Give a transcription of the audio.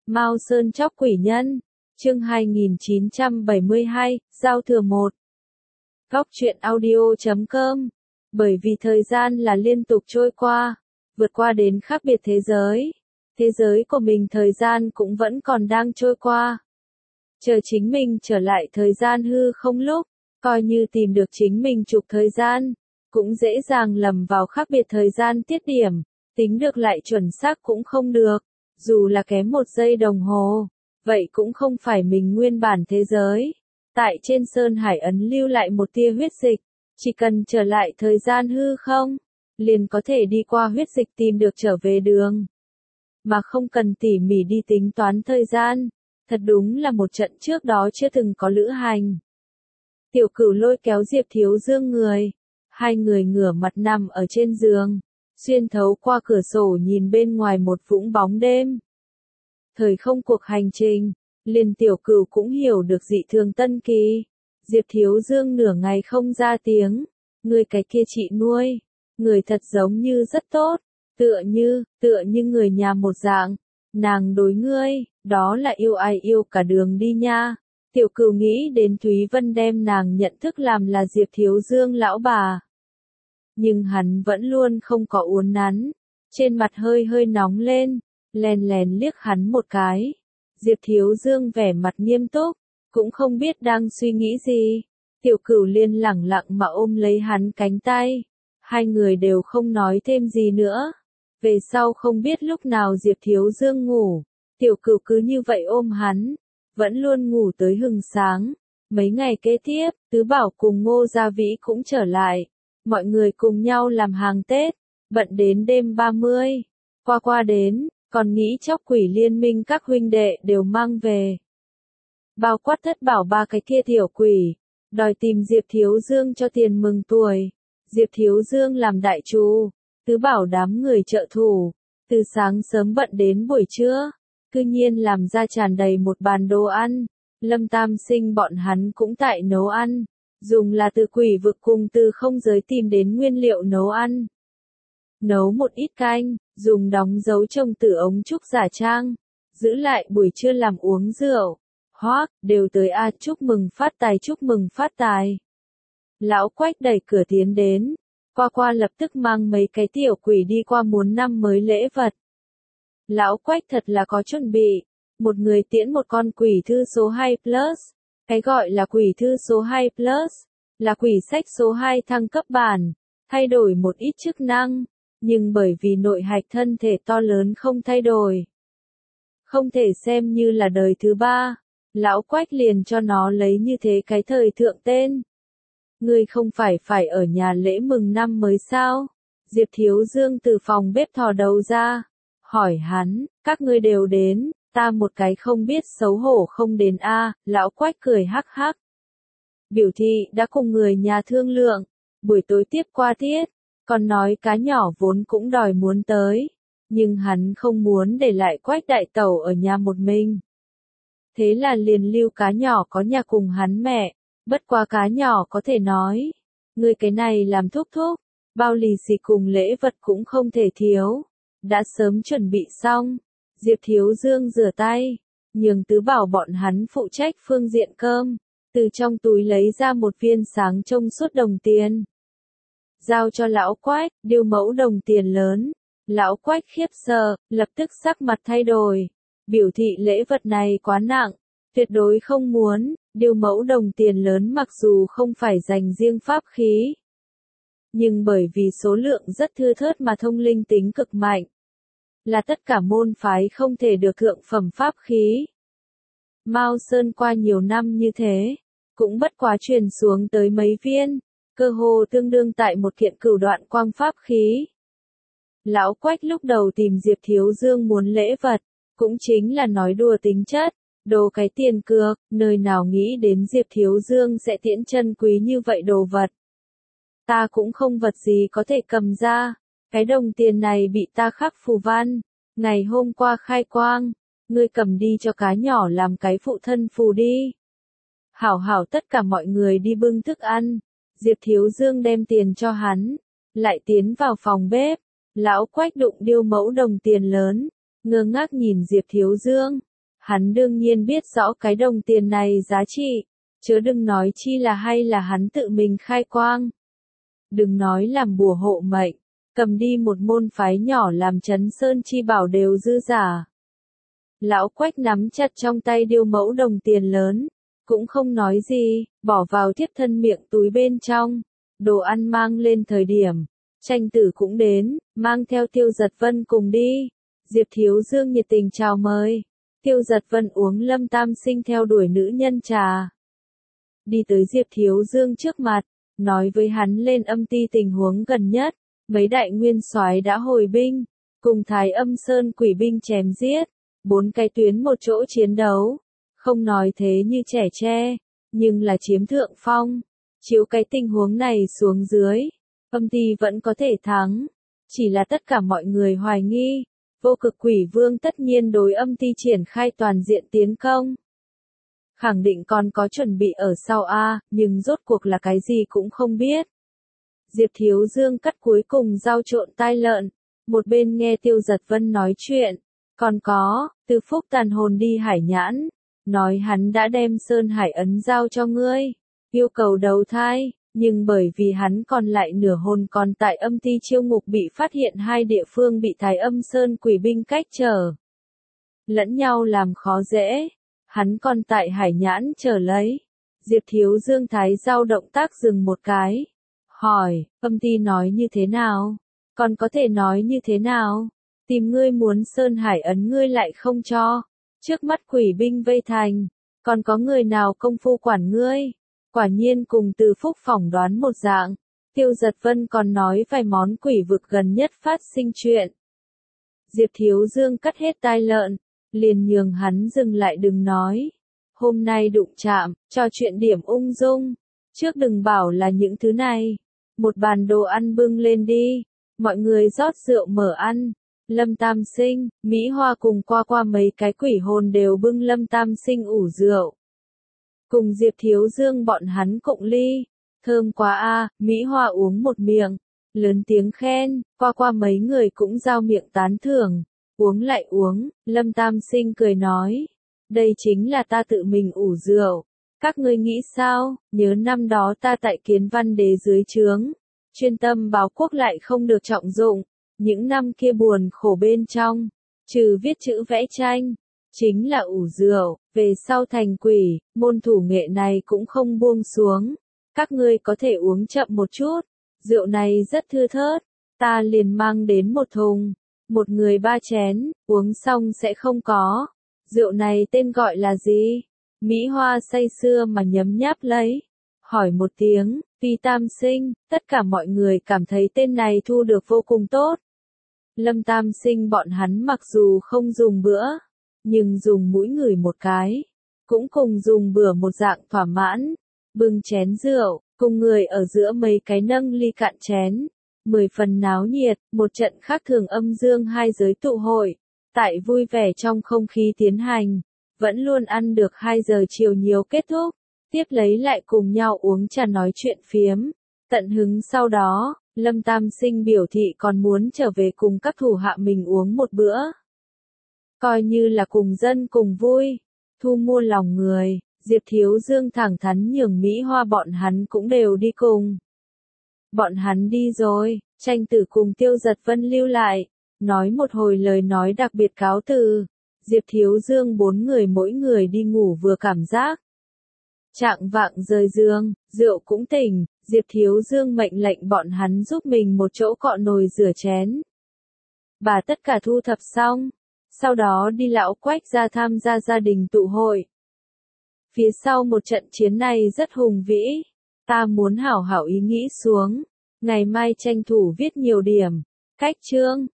Mao Sơn chóc quỷ nhân, chương 2972, giao thừa 1. Góc truyện audio.com. Bởi vì thời gian là liên tục trôi qua, vượt qua đến khác biệt thế giới. Thế giới của mình thời gian cũng vẫn còn đang trôi qua. Chờ chính mình trở lại thời gian hư không lúc, coi như tìm được chính mình trục thời gian, cũng dễ dàng lầm vào khác biệt thời gian tiết điểm, tính được lại chuẩn xác cũng không được, dù là kém 1 giây đồng hồ, vậy cũng không phải mình nguyên bản thế giới. Tại trên Sơn Hải ấn lưu lại một tia huyết dịch, chỉ cần trở lại thời gian hư không, liền có thể đi qua huyết dịch tìm được trở về đường. Mà không cần tỉ mỉ đi tính toán thời gian, thật đúng là một trận trước đó chưa từng có lữ hành. Tiểu Cửu lôi kéo Diệp Thiếu Dương người, hai người ngửa mặt nằm ở trên giường, xuyên thấu qua cửa sổ nhìn bên ngoài một vũng bóng đêm. Thời không cuộc hành trình, liền Tiểu Cửu cũng hiểu được dị thường tân kỳ. Diệp Thiếu Dương nửa ngày không ra tiếng, người cái kia chị nuôi, người thật giống như rất tốt, tựa như người nhà một dạng, nàng đối ngươi, đó là yêu ai yêu cả đường đi nha. Tiểu Cửu nghĩ đến Thúy Vân đem nàng nhận thức làm là Diệp Thiếu Dương lão bà. Nhưng hắn vẫn luôn không có uốn nắn, trên mặt hơi hơi nóng lên, lèn lèn liếc hắn một cái. Diệp Thiếu Dương vẻ mặt nghiêm túc, cũng không biết đang suy nghĩ gì. Tiểu Cửu liên lẳng lặng mà ôm lấy hắn cánh tay. Hai người đều không nói thêm gì nữa. Về sau không biết lúc nào Diệp Thiếu Dương ngủ, Tiểu Cửu cứ như vậy ôm hắn, vẫn luôn ngủ tới hừng sáng. Mấy ngày kế tiếp, Tứ Bảo cùng Ngô Gia Vĩ cũng trở lại. Mọi người cùng nhau làm hàng Tết, bận đến đêm 30. Qua đến, còn nghĩ chóc quỷ liên minh các huynh đệ đều mang về. Bao quát Thất Bảo ba cái kia tiểu quỷ, đòi tìm Diệp Thiếu Dương cho tiền mừng tuổi. Diệp Thiếu Dương làm đại trù, Tứ Bảo đám người trợ thủ, từ sáng sớm bận đến buổi trưa, cư nhiên làm ra tràn đầy một bàn đồ ăn. Lâm Tam Sinh bọn hắn cũng tại nấu ăn, dùng là từ quỷ vực cùng từ không giới tìm đến nguyên liệu nấu ăn. Nấu một ít canh, dùng đóng dấu trong tử ống trúc giả trang, giữ lại buổi trưa làm uống rượu. Hoác, đều tới a, chúc mừng phát tài, chúc mừng phát tài. Lão Quách đẩy cửa tiến đến, qua lập tức mang mấy cái tiểu quỷ đi qua muốn năm mới lễ vật. Lão Quách thật là có chuẩn bị, một người tiễn một con quỷ thư số 2 plus. Cái gọi là quỷ thư số 2 plus, là quỷ sách số 2 thăng cấp bản, thay đổi một ít chức năng, nhưng bởi vì nội hạch thân thể to lớn không thay đổi. Không thể xem như là đời thứ 3, Lão Quách liền cho nó lấy như thế cái thời thượng tên. Ngươi không phải ở nhà lễ mừng năm mới sao? Diệp Thiếu Dương từ phòng bếp thò đầu ra, hỏi hắn, các ngươi đều đến, ta một cái không biết xấu hổ không đến a. Lão Quách cười hắc hắc. Biểu thị đã cùng người nhà thương lượng, buổi tối tiếp qua tiết, còn nói cá nhỏ vốn cũng đòi muốn tới, nhưng hắn không muốn để lại Quách đại tẩu ở nhà một mình. Thế là liền lưu cá nhỏ có nhà cùng hắn mẹ, bất quá cá nhỏ có thể nói, người cái này làm thúc, bao lì xì cùng lễ vật cũng không thể thiếu, đã sớm chuẩn bị xong. Diệp Thiếu Dương rửa tay, nhường Tứ Bảo bọn hắn phụ trách phương diện cơm, từ trong túi lấy ra một viên sáng trông suốt đồng tiền. Giao cho Lão Quách, điêu mẫu đồng tiền lớn. Lão Quách khiếp sợ, lập tức sắc mặt thay đổi, biểu thị lễ vật này quá nặng, tuyệt đối không muốn. Điêu mẫu đồng tiền lớn mặc dù không phải dành riêng pháp khí, nhưng bởi vì số lượng rất thưa thớt mà thông linh tính cực mạnh, là tất cả môn phái không thể được thượng phẩm pháp khí. Mao Sơn qua nhiều năm như thế, cũng bất quá truyền xuống tới mấy viên, cơ hồ tương đương tại một kiện cửu đoạn quang pháp khí. Lão Quách lúc đầu tìm Diệp Thiếu Dương muốn lễ vật, cũng chính là nói đùa tính chất, đồ cái tiền cược, nơi nào nghĩ đến Diệp Thiếu Dương sẽ tiễn chân quý như vậy đồ vật. Ta cũng không vật gì có thể cầm ra, cái đồng tiền này bị ta khắc phù văn, ngày hôm qua khai quang, ngươi cầm đi cho cá nhỏ làm cái phụ thân phù đi. Hảo tất cả mọi người đi bưng thức ăn, Diệp Thiếu Dương đem tiền cho hắn, lại tiến vào phòng bếp. Lão Quách đụng điêu mẫu đồng tiền lớn, ngơ ngác nhìn Diệp Thiếu Dương, Hắn đương nhiên biết rõ cái đồng tiền này giá trị, chớ đừng nói chi là hay là hắn tự mình khai quang. Đừng nói làm bùa hộ mệnh, cầm đi một môn phái nhỏ làm trấn sơn chi bảo đều dư giả. Lão Quách nắm chặt trong tay điêu mẫu đồng tiền lớn, cũng không nói gì, bỏ vào thiếp thân miệng túi bên trong. Đồ ăn mang lên thời điểm, Tranh Tử cũng đến, mang theo Tiêu Giật Vân cùng đi. Diệp Thiếu Dương nhiệt tình chào mời. Tiêu Giật Vân uống Lâm Tam Sinh theo đuổi nữ nhân trà. Đi tới Diệp Thiếu Dương trước mặt, nói với hắn lên âm ty tình huống gần nhất. Mấy đại nguyên soái đã hồi binh, cùng Thái Âm Sơn quỷ binh chém giết, 4 cái tuyến một chỗ chiến đấu. Không nói thế như trẻ tre, nhưng là chiếm thượng phong. Chiếu cái tình huống này xuống dưới, âm ty vẫn có thể thắng. Chỉ là tất cả mọi người hoài nghi, Vô Cực Quỷ Vương tất nhiên đối âm ty triển khai toàn diện tiến công. Khẳng định còn có chuẩn bị ở sau A, nhưng rốt cuộc là cái gì cũng không biết. Diệp Thiếu Dương cắt cuối cùng dao trộn tai lợn, một bên nghe Tiêu Giật Vân nói chuyện. Còn có, Từ Phúc tàn hồn đi Hải Nhãn, nói hắn đã đem Sơn Hải ấn giao cho ngươi, yêu cầu đầu thai, nhưng bởi vì hắn còn lại nửa hồn còn tại âm ty chiêu ngục bị phát hiện hai địa phương bị Thái Âm Sơn quỷ binh cách trở. Lẫn nhau làm khó dễ, hắn còn tại Hải Nhãn chờ lấy. Diệp Thiếu Dương thái dao động tác dừng một cái. Hỏi, âm ty nói như thế nào? Còn có thể nói như thế nào? Tìm ngươi muốn Sơn Hải ấn ngươi lại không cho. Trước mắt quỷ binh vây thành, còn có người nào công phu quản ngươi? Quả nhiên cùng Từ Phúc phỏng đoán một dạng. Tiêu Giật Vân còn nói vài món quỷ vực gần nhất phát sinh chuyện. Diệp Thiếu Dương cắt hết tai lợn, liền nhường hắn dừng lại đừng nói. Hôm nay đụng chạm, trò chuyện điểm ung dung. Trước đừng bảo là những thứ này. Một bàn đồ ăn bưng lên đi. Mọi người rót rượu mở ăn. Lâm Tam Sinh, Mỹ Hoa cùng qua mấy cái quỷ hồn đều bưng Lâm Tam Sinh ủ rượu. Cùng Diệp Thiếu Dương bọn hắn cộng ly. Thơm quá a, Mỹ Hoa uống một miệng. Lớn tiếng khen, qua mấy người cũng giao miệng tán thưởng. Uống lại uống, Lâm Tam Sinh cười nói. Đây chính là ta tự mình ủ rượu. Các ngươi nghĩ sao, nhớ năm đó ta tại Kiến Văn Đế dưới trướng. Chuyên tâm báo quốc lại không được trọng dụng. Những năm kia buồn khổ bên trong, trừ viết chữ vẽ tranh, chính là ủ rượu, về sau thành quỷ, môn thủ nghệ này cũng không buông xuống. Các ngươi có thể uống chậm một chút, rượu này rất thưa thớt, ta liền mang đến một thùng, một người 3 chén, uống xong sẽ không có. Rượu này tên gọi là gì? Mỹ Hoa say sưa mà nhấm nháp lấy. Hỏi một tiếng, Phi Tam Sinh, tất cả mọi người cảm thấy tên này thu được vô cùng tốt. Lâm Tam Sinh bọn hắn mặc dù không dùng bữa, nhưng dùng mũi ngửi một cái, cũng cùng dùng bữa một dạng thỏa mãn. Bưng chén rượu, cùng người ở giữa mấy cái nâng ly cạn chén. 10 phần náo nhiệt, một trận khác thường âm dương hai giới tụ hội. Tại vui vẻ trong không khí tiến hành, vẫn luôn ăn được 2 giờ chiều nhiều kết thúc. Tiếp lấy lại cùng nhau uống trà nói chuyện phiếm. Tận hứng sau đó, Lâm Tam Sinh biểu thị còn muốn trở về cùng các thủ hạ mình uống một bữa. Coi như là cùng dân cùng vui, thu mua lòng người, Diệp Thiếu Dương thẳng thắn nhường Mỹ Hoa bọn hắn cũng đều đi cùng. Bọn hắn đi rồi, Tranh Tử cùng Tiêu Giật Vân lưu lại, nói một hồi lời nói đặc biệt cáo từ. Diệp Thiếu Dương 4 người mỗi người đi ngủ vừa cảm giác. Trạng vạng rời giường, rượu cũng tỉnh, Diệp Thiếu Dương mệnh lệnh bọn hắn giúp mình một chỗ cọ nồi rửa chén. Bà tất cả thu thập xong, sau đó đi Lão Quách ra tham gia gia đình tụ hội. Phía sau một trận chiến này rất hùng vĩ, ta muốn hảo hảo ý nghĩ xuống, ngày mai tranh thủ viết nhiều điểm, cách chương,